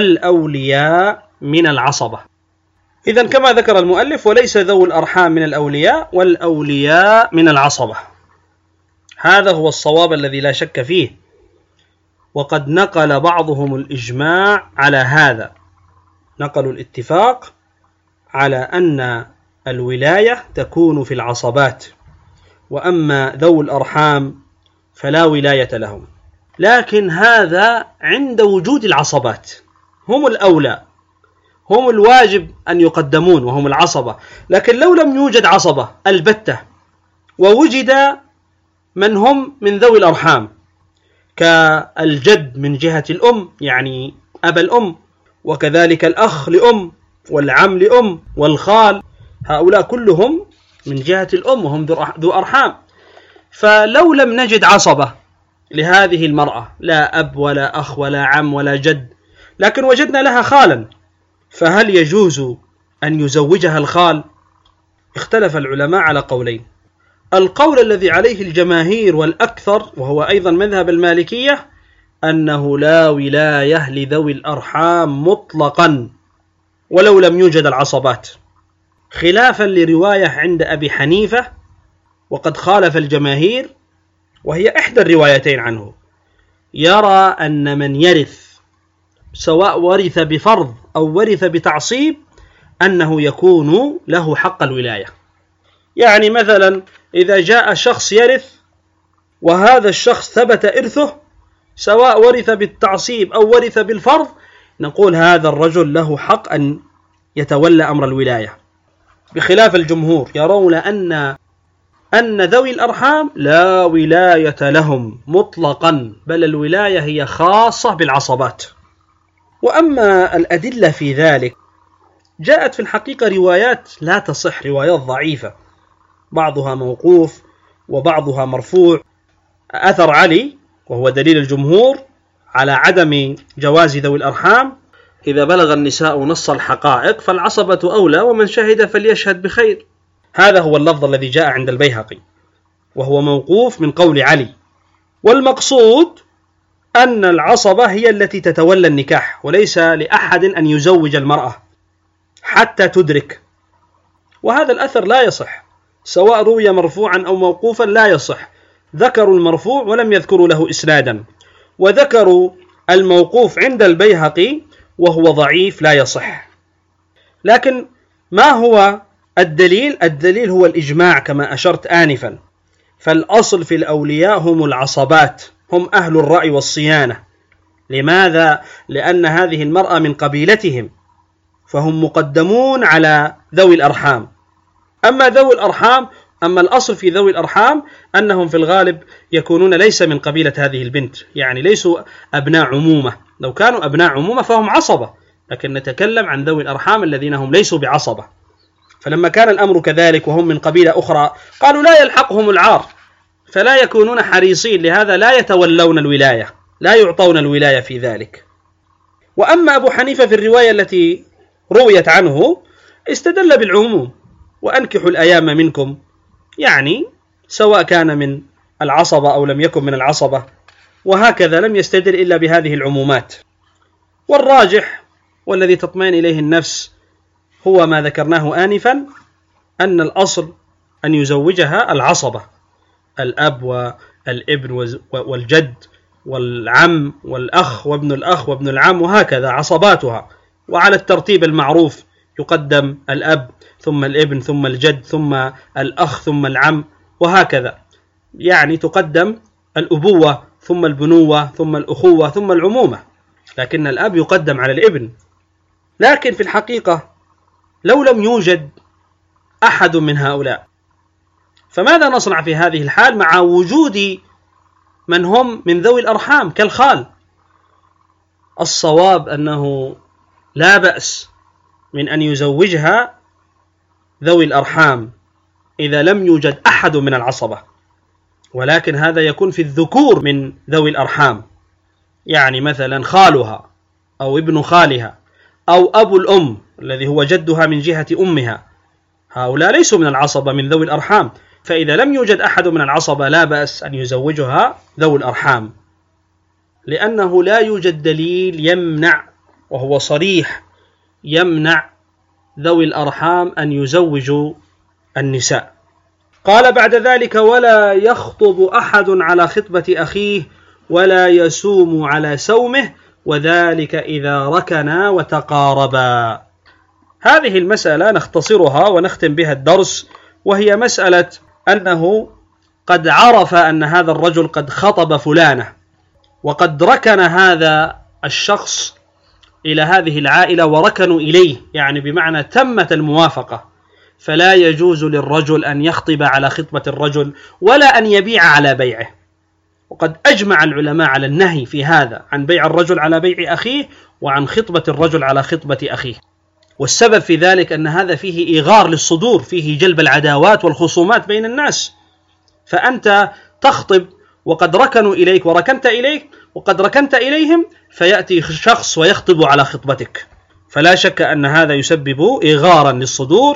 والأولياء من العصبة. إذن كما ذكر المؤلف: وليس ذو الأرحام من الأولياء، والأولياء من العصبة. هذا هو الصواب الذي لا شك فيه. وقد نقل بعضهم الإجماع على هذا، نقلوا الاتفاق على أن الولاية تكون في العصبات، وأما ذو الأرحام فلا ولاية لهم. لكن هذا عند وجود العصبات، هم الأولى، هم الواجب أن يقدمون، وهم العصبة. لكن لو لم يوجد عصبة البتة، ووجد من هم من ذوي الأرحام كالجد من جهة الأم، يعني أبا الأم، وكذلك الأخ لأم، والعم لأم، والخال، هؤلاء كلهم من جهة الأم وهم ذو أرحام. فلو لم نجد عصبة لهذه المرأة، لا أب ولا أخ ولا عم ولا جد، لكن وجدنا لها خالا، فهل يجوز أن يزوجها الخال؟ اختلف العلماء على قولين. القول الذي عليه الجماهير والأكثر، وهو أيضا مذهب المالكية، أنه لا ولاية لذوي الأرحام مطلقا ولو لم يوجد العصبات، خلافا لرواية عند أبي حنيفة، وقد خالف الجماهير، وهي إحدى الروايتين عنه، يرى أن من يرث سواء ورث بفرض أو ورث بتعصيب أنه يكون له حق الولاية. يعني مثلا إذا جاء شخص يرث وهذا الشخص ثبت إرثه سواء ورث بالتعصيب أو ورث بالفرض، نقول هذا الرجل له حق أن يتولى أمر الولاية، بخلاف الجمهور يرون أن أن ذوي الأرحام لا ولاية لهم مطلقا، بل الولاية هي خاصة بالعصبات. وأما الأدلة في ذلك جاءت في الحقيقة روايات لا تصح، روايات ضعيفة، بعضها موقوف وبعضها مرفوع. أثر علي وهو دليل الجمهور على عدم جواز ذوي الأرحام: إذا بلغ النساء نص الحقائق فالعصبة أولى ومن شهد فليشهد بخير. هذا هو اللفظ الذي جاء عند البيهقي، وهو موقوف من قول علي. والمقصود أن العصبة هي التي تتولى النكاح، وليس لأحد أن يزوج المرأة حتى تدرك. وهذا الأثر لا يصح، سواء روي مرفوعا أو موقوفا لا يصح. ذكروا المرفوع ولم يذكروا له إسنادا، وذكروا الموقوف عند البيهقي وهو ضعيف لا يصح. لكن ما هو الدليل؟ الدليل هو الإجماع كما أشرت آنفا. فالأصل في الأولياء هم العصبات، هم أهل الرأي والصيانة. لماذا؟ لأن هذه المرأة من قبيلتهم، فهم مقدمون على ذوي الأرحام. أما ذوي الأرحام أما الأصل في ذوي الأرحام أنهم في الغالب يكونون ليس من قبيلة هذه البنت، يعني ليسوا أبناء عمومة. لو كانوا أبناء عمومة فهم عصبة، لكن نتكلم عن ذوي الأرحام الذين هم ليسوا بعصبة. فلما كان الأمر كذلك وهم من قبيلة أخرى قالوا لا يلحقهم العار، فلا يكونون حريصين، لهذا لا يتولون الولاية، لا يعطون الولاية في ذلك. وأما أبو حنيفة في الرواية التي رويت عنه استدل بالعموم: وأنكحوا الأيام منكم، يعني سواء كان من العصبة أو لم يكن من العصبة، وهكذا لم يستدل إلا بهذه العمومات. والراجح والذي تطمئن إليه النفس هو ما ذكرناه آنفا، أن الأصل أن يزوجها العصبة، الأب والابن والجد والعم والأخ وابن الأخ وابن العم، وهكذا عصباتها، وعلى الترتيب المعروف: يقدم الأب ثم الابن ثم الجد ثم الأخ ثم العم، وهكذا. يعني تقدم الأبوة ثم البنوة ثم الأخوة ثم العمومة، لكن الأب يقدم على الابن. لكن في الحقيقة لو لم يوجد أحد من هؤلاء فماذا نصنع في هذه الحال مع وجود من هم من ذوي الأرحام كالخال؟ الصواب أنه لا بأس من أن يزوجها ذوي الأرحام إذا لم يوجد أحد من العصبة، ولكن هذا يكون في الذكور من ذوي الأرحام، يعني مثلا خالها أو ابن خالها أو أبو الأم الذي هو جدها من جهة أمها، هؤلاء ليسوا من العصبة من ذوي الأرحام. فإذا لم يوجد أحد من العصبة لا بأس أن يزوجها ذوي الأرحام، لأنه لا يوجد دليل يمنع، وهو صريح، يمنع ذوي الأرحام أن يزوجوا النساء. قال بعد ذلك: ولا يخطب أحد على خطبة أخيه ولا يسوم على سومه، وذلك إذا ركنا وتقاربا. هذه المسألة نختصرها ونختم بها الدرس، وهي مسألة أنه قد عرف أن هذا الرجل قد خطب فلانة، وقد ركن هذا الشخص إلى هذه العائلة وركنوا إليه، يعني بمعنى تمت الموافقة، فلا يجوز للرجل أن يخطب على خطبة الرجل ولا أن يبيع على بيعه. وقد أجمع العلماء على النهي في هذا، عن بيع الرجل على بيع أخيه وعن خطبة الرجل على خطبة أخيه. والسبب في ذلك أن هذا فيه إيغار للصدور، فيه جلب العداوات والخصومات بين الناس. فأنت تخطب وقد ركنوا إليك وركنت إليك وقد ركنت إليهم، فيأتي شخص ويخطب على خطبتك، فلا شك أن هذا يسبب إيغارا للصدور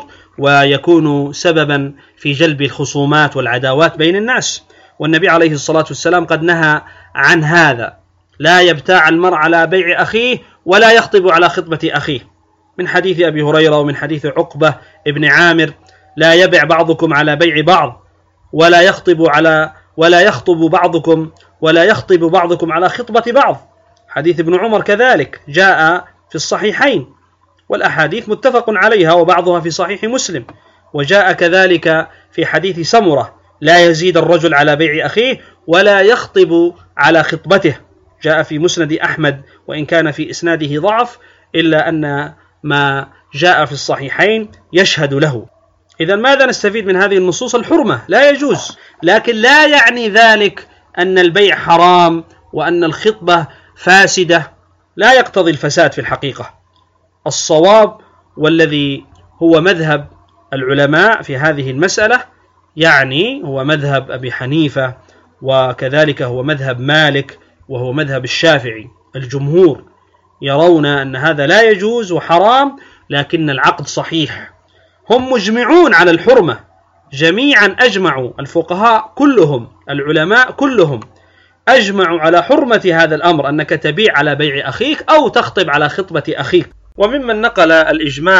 ويكون سببا في جلب الخصومات والعداوات بين الناس. والنبي عليه الصلاة والسلام قد نهى عن هذا: لا يبتاع المرء على بيع أخيه ولا يخطب على خطبة أخيه، من حديث أبي هريرة ومن حديث عقبة ابن عامر: لا يبع بعضكم على بيع بعض ولا يخطب على ولا يخطب بعضكم ولا يخطب بعضكم على خطبة بعض. حديث ابن عمر كذلك جاء في الصحيحين، والأحاديث متفق عليها وبعضها في صحيح مسلم. وجاء كذلك في حديث سمرة: لا يزيد الرجل على بيع أخيه ولا يخطب على خطبته، جاء في مسند أحمد، وإن كان في إسناده ضعف إلا أن ما جاء في الصحيحين يشهد له. إذن ماذا نستفيد من هذه النصوص؟ الحرمة، لا يجوز، لكن لا يعني ذلك أن البيع حرام وأن الخطبة فاسدة، لا يقتضي الفساد في الحقيقة. الصواب والذي هو مذهب العلماء في هذه المسألة، يعني هو مذهب أبي حنيفة، وكذلك هو مذهب مالك، وهو مذهب الشافعي. الجمهور يرون أن هذا لا يجوز وحرام، لكن العقد صحيح. هم مجمعون على الحرمة، جميعا أجمعوا، الفقهاء كلهم، العلماء كلهم أجمعوا على حرمة هذا الأمر، أنك تبيع على بيع أخيك أو تخطب على خطبة أخيك. وممن نقل الإجماع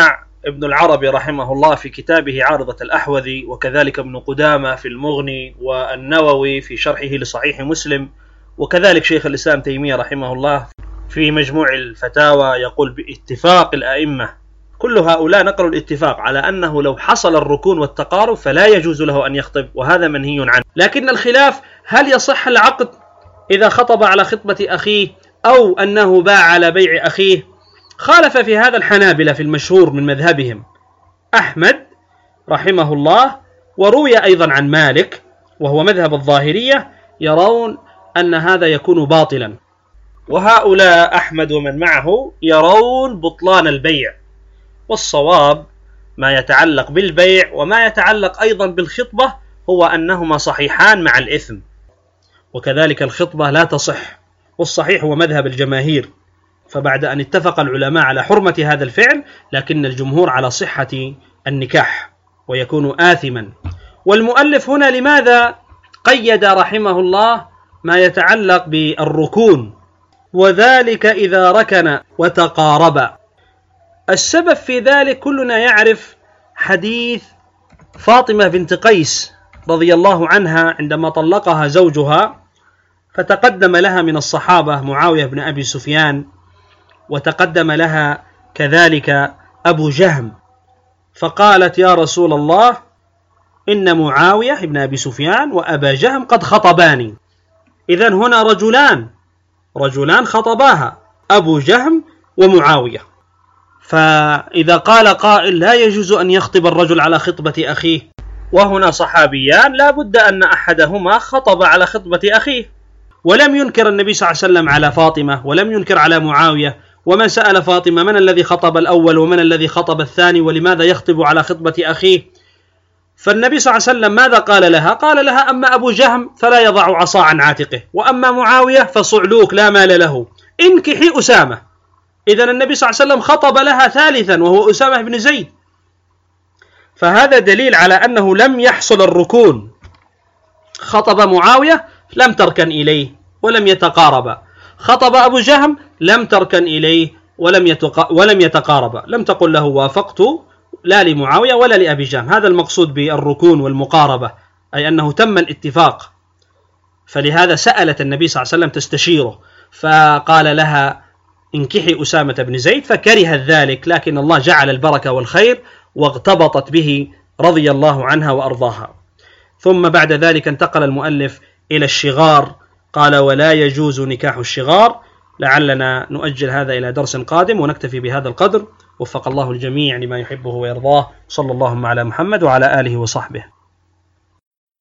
ابن العربي رحمه الله في كتابه عارضة الأحوذي، وكذلك ابن قدامة في المغني، والنووي في شرحه لصحيح مسلم، وكذلك شيخ الإسلام تيمية رحمه الله في مجموع الفتاوى يقول باتفاق الأئمة، كل هؤلاء نقلوا الاتفاق على أنه لو حصل الركون والتقارب فلا يجوز له أن يخطب، وهذا منهي عنه. لكن الخلاف هل يصح العقد إذا خطب على خطبة أخيه أو أنه باع على بيع أخيه؟ خالف في هذا الحنابلة في المشهور من مذهبهم أحمد رحمه الله، وروي أيضا عن مالك وهو مذهب الظاهرية، يرون أن هذا يكون باطلا. وهؤلاء أحمد ومن معه يرون بطلان البيع، والصواب ما يتعلق بالبيع وما يتعلق أيضا بالخطبة هو أنهما صحيحان مع الإثم، وكذلك الخطبة لا تصح، والصحيح هو مذهب الجماهير. فبعد أن اتفق العلماء على حرمة هذا الفعل، لكن الجمهور على صحة النكاح ويكون آثما. والمؤلف هنا لماذا قيد رحمه الله ما يتعلق بالركون، وذلك إذا ركن وتقارب؟ السبب في ذلك كلنا يعرف حديث فاطمة بنت قيس رضي الله عنها عندما طلقها زوجها، فتقدم لها من الصحابة معاوية بن أبي سفيان، وتقدم لها كذلك أبو جهم، فقالت يا رسول الله إن معاوية بن أبي سفيان وأبا جهم قد خطباني. إذن هنا رجلان رجلان خطباها، أبو جهم ومعاوية. فإذا قال قائل لا يجوز أن يخطب الرجل على خطبة أخيه، وهنا صحابيان لا بد أن أحدهما خطب على خطبة أخيه، ولم ينكر النبي صلى الله عليه وسلم على فاطمة ولم ينكر على معاوية. ومن سأل فاطمة من الذي خطب الأول ومن الذي خطب الثاني ولماذا يخطب على خطبة أخيه؟ فالنبي صلى الله عليه وسلم ماذا قال لها؟ قال لها أما أبو جهم فلا يضع عصا عن عاتقه، وأما معاوية فصعلوك لا مال له، انكحي أسامة. إذن النبي صلى الله عليه وسلم خطب لها ثالثا وهو أسامة بن زيد. فهذا دليل على أنه لم يحصل الركون. خطب معاوية لم تركن إليه ولم يتقارب، خطب أبو جهم لم تركن إليه ولم, يتق... ولم يتقارب، لم تقل له وافقت لا لمعاوية ولا لأبي جهم. هذا المقصود بالركون والمقاربة، أي أنه تم الاتفاق. فلهذا سألت النبي صلى الله عليه وسلم تستشيره، فقال لها انكحي أسامة بن زيد، فكرهت ذلك، لكن الله جعل البركة والخير واغتبطت به رضي الله عنها وأرضاها. ثم بعد ذلك انتقل المؤلف إلى الشغار، قال ولا يجوز نكاح الشغار. لعلنا نؤجل هذا إلى درس قادم ونكتفي بهذا القدر. وفق الله الجميع لما يحبه ويرضاه. صلى الله على محمد وعلى آله وصحبه.